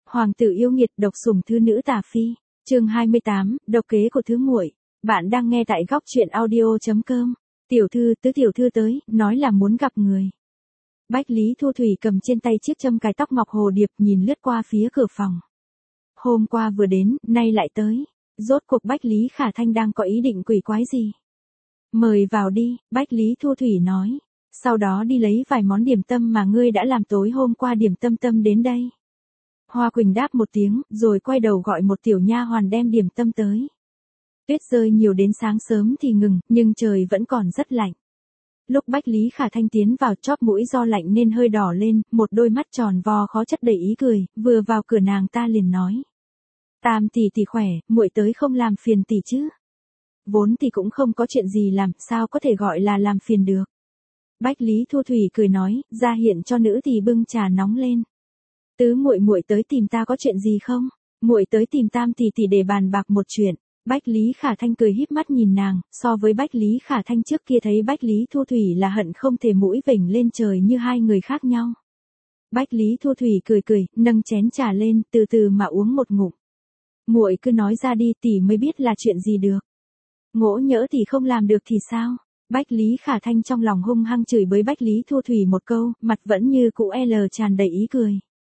Hoàng tử yêu nghiệt độc sủng thứ nữ tà phi. Chương 28, độc kế của thứ muội. Bạn đang nghe tại góc truyện audio.com. Tiểu thư, tứ tiểu thư tới, nói là muốn gặp người. Bách Lý Thu Thủy cầm trên tay chiếc châm cài tóc ngọc hồ điệp, nhìn lướt qua phía cửa phòng. Hôm qua vừa đến, nay lại tới. Rốt cuộc Bách Lý Khả Thanh đang có ý định quỷ quái gì? Mời vào đi, Bách Lý Thu Thủy nói. Sau đó đi lấy vài món điểm tâm mà ngươi đã làm tối hôm qua. Điểm tâm tâm đến đây. Hoa Quỳnh đáp một tiếng, rồi quay đầu gọi một tiểu nha hoàn đem điểm tâm tới. Tuyết rơi nhiều đến sáng sớm thì ngừng, nhưng trời vẫn còn rất lạnh. Lúc Bách Lý Khả Thanh tiến vào, chóp mũi do lạnh nên hơi đỏ lên, một đôi mắt tròn vo khó chất đầy ý cười, vừa vào cửa nàng ta liền nói. Tam tỷ tỷ khỏe, muội tới không làm phiền tỷ chứ? Vốn thì cũng không có chuyện gì làm, sao có thể gọi là làm phiền được? Bách Lý Thu Thủy cười nói, ra hiện cho nữ thì bưng trà nóng lên. Tứ muội tới tìm ta có chuyện gì không? Muội tới tìm Tam tỷ tỷ để bàn bạc một chuyện. Bách Lý Khả Thanh cười híp mắt nhìn nàng, so với Bách Lý Khả Thanh trước kia thấy Bách Lý Thu Thủy là hận không thể mũi vểnh lên trời như hai người khác nhau. Bách Lý Thu Thủy cười, nâng chén trà lên, từ từ mà uống một ngụm. Muội cứ nói ra đi, tỷ mới biết là chuyện gì được. Ngỗ nhỡ tỷ không làm được thì sao? Bách Lý Khả Thanh trong lòng hung hăng chửi bới Bách Lý Thu Thủy một câu, mặt vẫn như cũ tràn đầy ý cười.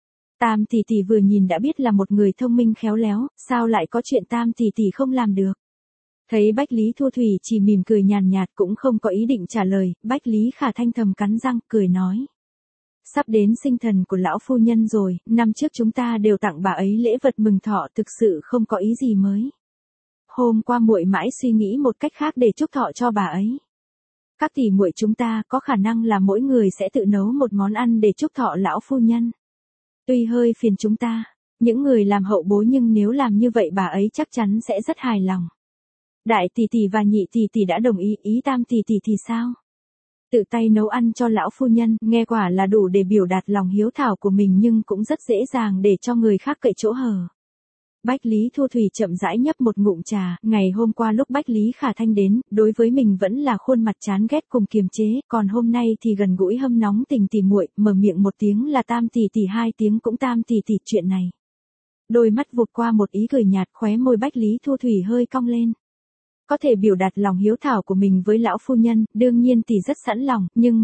Tam tỷ tỷ vừa nhìn đã biết là một người thông minh khéo léo, sao lại có chuyện Tam tỷ tỷ không làm được? Thấy Bách Lý Thu Thủy chỉ mỉm cười nhàn nhạt cũng không có ý định trả lời, Bách Lý Khả Thanh thầm cắn răng, cười nói. Sắp đến sinh thần của lão phu nhân rồi, năm trước chúng ta đều tặng bà ấy lễ vật mừng thọ, thực sự không có ý gì mới. Hôm qua muội mãi suy nghĩ một cách khác để chúc thọ cho bà ấy. Các tỷ muội chúng ta có khả năng là mỗi người sẽ tự nấu một món ăn để chúc thọ lão phu nhân. Tuy hơi phiền chúng ta, những người làm hậu bối, nhưng nếu làm như vậy bà ấy chắc chắn sẽ rất hài lòng. Đại tỷ tỷ và nhị tỷ tỷ đã đồng ý, Tam tỷ tỷ thì sao? Tự tay nấu ăn cho lão phu nhân, nghe quả là đủ để biểu đạt lòng hiếu thảo của mình, nhưng cũng rất dễ dàng để cho người khác cậy chỗ hở. Bách Lý Thu Thủy chậm rãi nhấp một ngụm trà, ngày hôm qua lúc Bách Lý Khả Thanh đến, đối với mình vẫn là khuôn mặt chán ghét cùng kiềm chế, còn hôm nay thì gần gũi hâm nóng tình tỉ muội, mở miệng một tiếng là Tam tỷ tỷ, hai tiếng cũng Tam tỷ tỷ, chuyện này. Đôi mắt vụt qua một ý cười nhạt, khóe môi Bách Lý Thu Thủy hơi cong lên. Có thể biểu đạt lòng hiếu thảo của mình với lão phu nhân, đương nhiên tỷ rất sẵn lòng, nhưng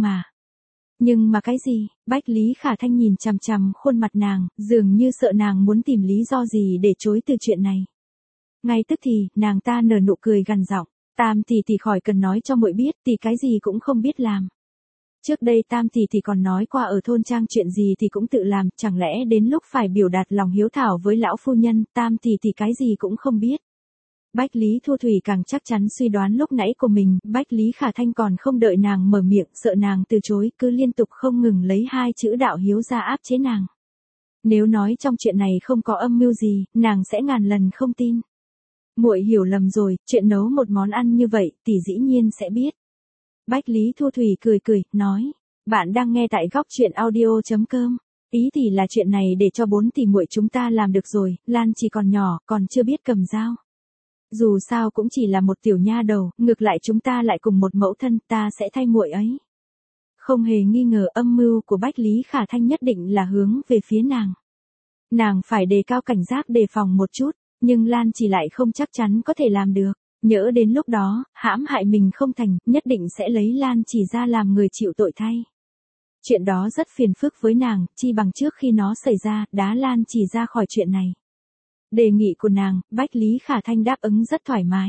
mà cái gì? Bách Lý Khả Thanh nhìn chằm chằm khuôn mặt nàng, dường như sợ nàng muốn tìm lý do gì để chối từ chuyện này. Ngay tức thì, nàng ta nở nụ cười gằn giọng, Tam tỷ tỷ khỏi cần nói cho muội biết, tỷ cái gì cũng không biết làm. Trước đây Tam tỷ tỷ còn nói qua ở thôn trang chuyện gì thì cũng tự làm, chẳng lẽ đến lúc phải biểu đạt lòng hiếu thảo với lão phu nhân, Tam tỷ tỷ cái gì cũng không biết. Bách Lý Thu Thủy càng chắc chắn suy đoán lúc nãy của mình, Bách Lý Khả Thanh còn không đợi nàng mở miệng, sợ nàng từ chối, cứ liên tục không ngừng lấy hai chữ đạo hiếu ra áp chế nàng. Nếu nói trong chuyện này không có âm mưu gì, nàng sẽ ngàn lần không tin. Muội hiểu lầm rồi, chuyện nấu một món ăn như vậy, tỷ dĩ nhiên sẽ biết. Bách Lý Thu Thủy cười, nói, bạn đang nghe tại góc truyện audio.com. Ý tỷ là chuyện này để cho 4 tỷ muội chúng ta làm được rồi, Lan chỉ còn nhỏ, còn chưa biết cầm dao. Dù sao cũng chỉ là một tiểu nha đầu, ngược lại chúng ta lại cùng một mẫu thân, ta sẽ thay muội ấy. Không hề nghi ngờ âm mưu của Bách Lý Khả Thanh nhất định là hướng về phía nàng. Nàng phải đề cao cảnh giác đề phòng một chút, nhưng Lan chỉ lại không chắc chắn có thể làm được. Nhỡ đến lúc đó, hãm hại mình không thành, nhất định sẽ lấy Lan chỉ ra làm người chịu tội thay. Chuyện đó rất phiền phức với nàng, chi bằng trước khi nó xảy ra, đá Lan chỉ ra khỏi chuyện này. Đề nghị của nàng, Bách Lý Khả Thanh đáp ứng rất thoải mái.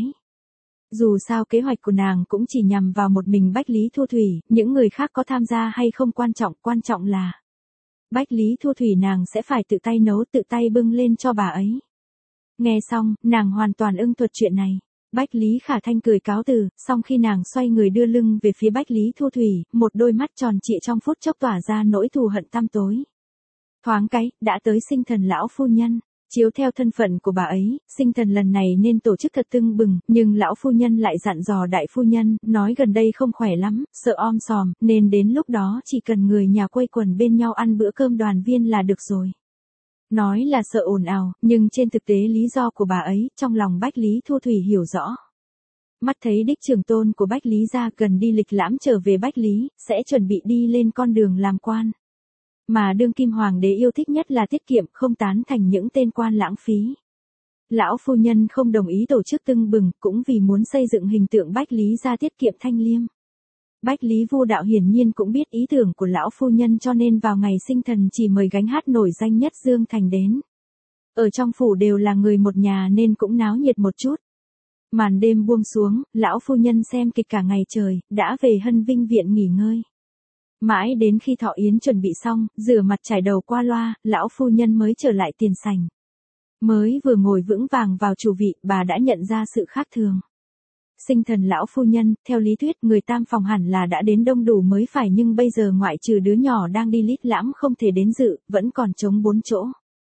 Dù sao kế hoạch của nàng cũng chỉ nhằm vào một mình Bách Lý Thu Thủy, những người khác có tham gia hay không quan trọng là Bách Lý Thu Thủy nàng sẽ phải tự tay nấu, tự tay bưng lên cho bà ấy. Nghe xong, nàng hoàn toàn ưng thuận chuyện này. Bách Lý Khả Thanh cười cáo từ, xong khi nàng xoay người đưa lưng về phía Bách Lý Thu Thủy, một đôi mắt tròn trịa trong phút chốc tỏa ra nỗi thù hận tăm tối. Thoáng cái, đã tới sinh thần lão phu nhân. Chiếu theo thân phận của bà ấy, sinh thần lần này nên tổ chức thật tưng bừng, nhưng lão phu nhân lại dặn dò đại phu nhân, nói gần đây không khỏe lắm, sợ om sòm, nên đến lúc đó chỉ cần người nhà quây quần bên nhau ăn bữa cơm đoàn viên là được rồi. Nói là sợ ồn ào, nhưng trên thực tế lý do của bà ấy, trong lòng Bách Lý Thu Thủy hiểu rõ. Mắt thấy đích trưởng tôn của Bách Lý gia gần đi lịch lãm trở về Bách Lý, sẽ chuẩn bị đi lên con đường làm quan. Mà đương kim hoàng đế yêu thích nhất là tiết kiệm, không tán thành những tên quan lãng phí. Lão phu nhân không đồng ý tổ chức tưng bừng, cũng vì muốn xây dựng hình tượng Bách Lý gia tiết kiệm thanh liêm. Bách Lý Vu Đạo hiển nhiên cũng biết ý tưởng của lão phu nhân, cho nên vào ngày sinh thần chỉ mời gánh hát nổi danh nhất Dương Thành đến. Ở trong phủ đều là người một nhà nên cũng náo nhiệt một chút. Màn đêm buông xuống, lão phu nhân xem kịch cả ngày trời, đã về Hân Vinh viện nghỉ ngơi. Mãi đến khi thọ yến chuẩn bị xong, rửa mặt trải đầu qua loa, lão phu nhân mới trở lại tiền sảnh. Mới vừa ngồi vững vàng vào chủ vị, bà đã nhận ra sự khác thường. Sinh thần lão phu nhân, theo lý thuyết người tam phòng hẳn là đã đến đông đủ mới phải, nhưng bây giờ ngoại trừ đứa nhỏ đang đi lít lãm không thể đến dự, vẫn còn trống 4 chỗ.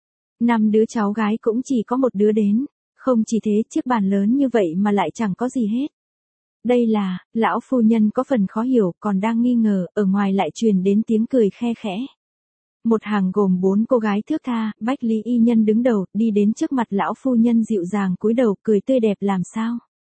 5 đứa cháu gái cũng chỉ có một đứa đến. Không chỉ thế, chiếc bàn lớn như vậy mà lại chẳng có gì hết. Đây là, lão phu nhân có phần khó hiểu, còn đang nghi ngờ, ở ngoài lại truyền đến tiếng cười khe khẽ. Một hàng gồm 4 cô gái thước tha, Bách Lý y nhân đứng đầu, đi đến trước mặt lão phu nhân dịu dàng cúi đầu, cười tươi đẹp làm sao.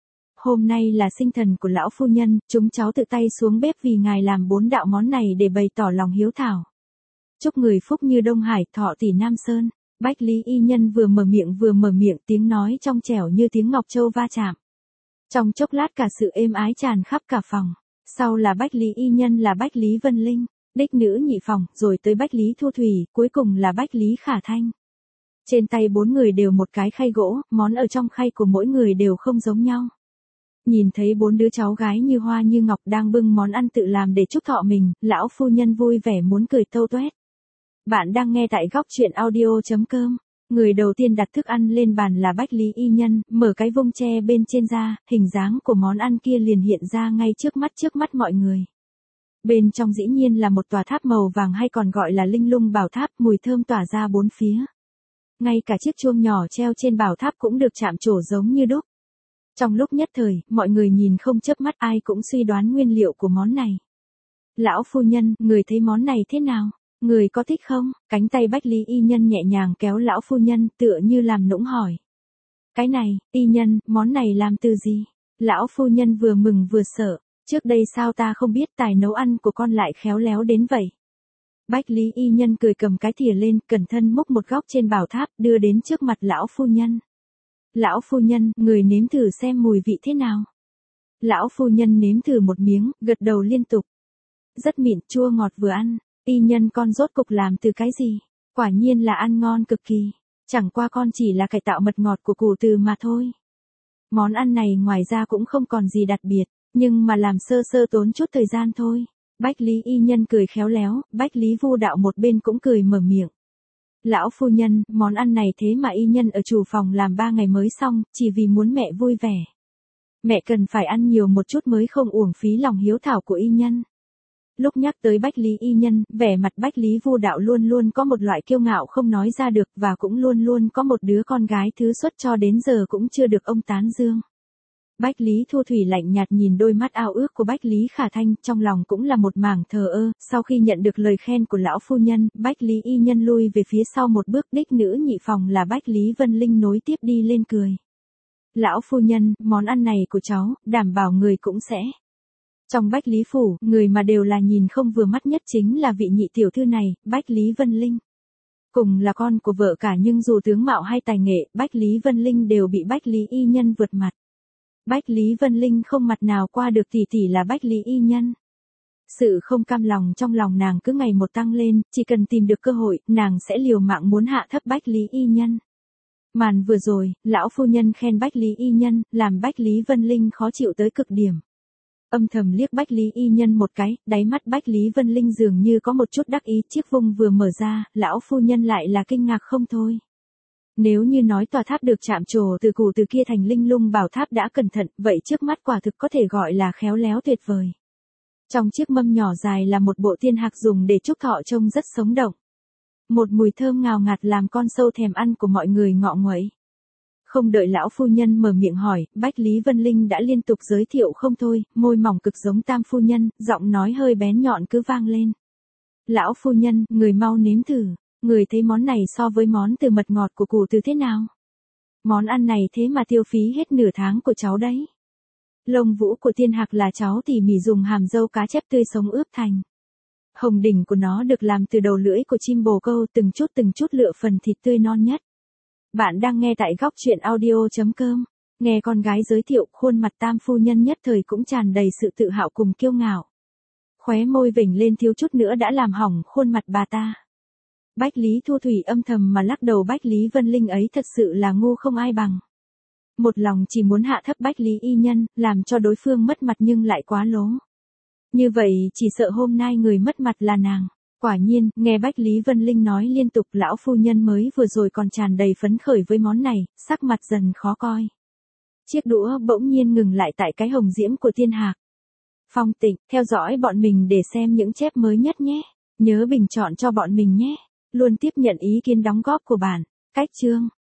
Hôm nay là sinh thần của lão phu nhân, chúng cháu tự tay xuống bếp vì ngài làm 4 đạo món này để bày tỏ lòng hiếu thảo. Chúc người phúc như Đông Hải, thọ tỷ Nam Sơn. Bách Lý y nhân vừa mở miệng, tiếng nói trong trẻo như tiếng ngọc châu va chạm. Trong chốc lát cả sự êm ái tràn khắp cả phòng. Sau là Bách Lý y nhân là Bách Lý Vân Linh, đích nữ nhị phòng, rồi tới Bách Lý Thu Thủy, cuối cùng là Bách Lý Khả Thanh. Trên tay 4 người đều một cái khay gỗ, món ở trong khay của mỗi người đều không giống nhau. Nhìn thấy 4 đứa cháu gái như hoa như ngọc đang bưng món ăn tự làm để chúc thọ mình, lão phu nhân vui vẻ muốn cười tâu tuét. Bạn đang nghe tại góc truyện audio.com. Người đầu tiên đặt thức ăn lên bàn là Bách Lý y nhân, mở cái vung tre bên trên ra, hình dáng của món ăn kia liền hiện ra ngay trước mắt mọi người. Bên trong dĩ nhiên là một tòa tháp màu vàng hay còn gọi là linh lung bảo tháp, mùi thơm tỏa ra bốn phía. Ngay cả chiếc chuông nhỏ treo trên bảo tháp cũng được chạm trổ giống như đúc. Trong lúc nhất thời, mọi người nhìn không chớp mắt, ai cũng suy đoán nguyên liệu của món này. Lão phu nhân, người thấy món này thế nào? Người có thích không? Cánh tay Bách Lý y nhân nhẹ nhàng kéo lão phu nhân, tựa như làm nũng hỏi. Cái này, y nhân, món này làm từ gì? Lão phu nhân vừa mừng vừa sợ. Trước đây sao ta không biết tài nấu ăn của con lại khéo léo đến vậy? Bách Lý y nhân cười cầm cái thìa lên, cẩn thận múc một góc trên bảo tháp, đưa đến trước mặt lão phu nhân. Lão phu nhân, người nếm thử xem mùi vị thế nào. Lão phu nhân nếm thử một miếng, gật đầu liên tục. Rất mịn, chua ngọt vừa ăn. Y nhân, con rốt cục làm từ cái gì? Quả nhiên là ăn ngon cực kỳ. Chẳng qua con chỉ là cải tạo mật ngọt của củ từ mà thôi. Món ăn này ngoài ra cũng không còn gì đặc biệt, nhưng mà làm sơ sơ tốn chút thời gian thôi. Bách Lý y nhân cười khéo léo, Bách Lý Vu Đạo một bên cũng cười mở miệng. Lão phu nhân, món ăn này thế mà y nhân ở chủ phòng làm 3 ngày mới xong, chỉ vì muốn mẹ vui vẻ. Mẹ cần phải ăn nhiều một chút mới không uổng phí lòng hiếu thảo của y nhân. Lúc nhắc tới Bách Lý y nhân, vẻ mặt Bách Lý Vu Đạo luôn luôn có một loại kiêu ngạo không nói ra được, và cũng luôn luôn có một đứa con gái thứ xuất cho đến giờ cũng chưa được ông tán dương. Bách Lý Thu Thủy lạnh nhạt nhìn đôi mắt ao ước của Bách Lý Khả Thanh, trong lòng cũng là một mảng thờ ơ. Sau khi nhận được lời khen của lão phu nhân, Bách Lý y nhân lui về phía sau một bước, đích nữ nhị phòng là Bách Lý Vân Linh nối tiếp đi lên cười. Lão phu nhân, món ăn này của cháu, đảm bảo người cũng sẽ. Trong Bách Lý phủ, người mà đều là nhìn không vừa mắt nhất chính là vị nhị tiểu thư này, Bách Lý Vân Linh. Cùng là con của vợ cả nhưng dù tướng mạo hay tài nghệ, Bách Lý Vân Linh đều bị Bách Lý y nhân vượt mặt. Bách Lý Vân Linh không mặt nào qua được tỷ tỷ là Bách Lý y nhân. Sự không cam lòng trong lòng nàng cứ ngày một tăng lên, chỉ cần tìm được cơ hội, nàng sẽ liều mạng muốn hạ thấp Bách Lý y nhân. Màn vừa rồi, lão phu nhân khen Bách Lý y nhân, làm Bách Lý Vân Linh khó chịu tới cực điểm. Âm thầm liếc Bách Lý y nhân một cái, đáy mắt Bách Lý Vân Linh dường như có một chút đắc ý, chiếc vung vừa mở ra, lão phu nhân lại là kinh ngạc không thôi. Nếu như nói tòa tháp được chạm trổ từ củ từ kia thành linh lung bảo tháp đã cẩn thận, vậy trước mắt quả thực có thể gọi là khéo léo tuyệt vời. Trong chiếc mâm nhỏ dài là một bộ tiên hạc dùng để chúc thọ trông rất sống động. Một mùi thơm ngào ngạt làm con sâu thèm ăn của mọi người ngọ nguậy. Không đợi lão phu nhân mở miệng hỏi, Bách Lý Vân Linh đã liên tục giới thiệu không thôi, môi mỏng cực giống tam phu nhân, giọng nói hơi bén nhọn cứ vang lên. Lão phu nhân, người mau nếm thử, người thấy món này so với món từ mật ngọt của củ từ thế nào? Món ăn này thế mà tiêu phí hết nửa tháng của cháu đấy. Lông vũ của tiên hạc là cháu tỉ mỉ dùng hàm dâu cá chép tươi sống ướp thành. Hồng đỉnh của nó được làm từ đầu lưỡi của chim bồ câu, từng chút lựa phần thịt tươi non nhất. Bạn đang nghe tại góc chuyện audio.com. Nghe con gái giới thiệu, khuôn mặt Tam phu nhân nhất thời cũng tràn đầy sự tự hào cùng kiêu ngạo. Khóe môi vểnh lên thiếu chút nữa đã làm hỏng khuôn mặt bà ta. Bách Lý Thu Thủy âm thầm mà lắc đầu, Bách Lý Vân Linh ấy thật sự là ngu không ai bằng. Một lòng chỉ muốn hạ thấp Bách Lý y nhân, làm cho đối phương mất mặt nhưng lại quá lố. Như vậy chỉ sợ hôm nay người mất mặt là nàng. Quả nhiên, nghe Bách Lý Vân Linh nói liên tục, lão phu nhân mới vừa rồi còn tràn đầy phấn khởi với món này, sắc mặt dần khó coi. Chiếc đũa bỗng nhiên ngừng lại tại cái hồng diễm của Tiên Hạc. Phong Tịnh, theo dõi bọn mình để xem những chép mới nhất nhé. Nhớ bình chọn cho bọn mình nhé. Luôn tiếp nhận ý kiến đóng góp của bạn. Cách chương.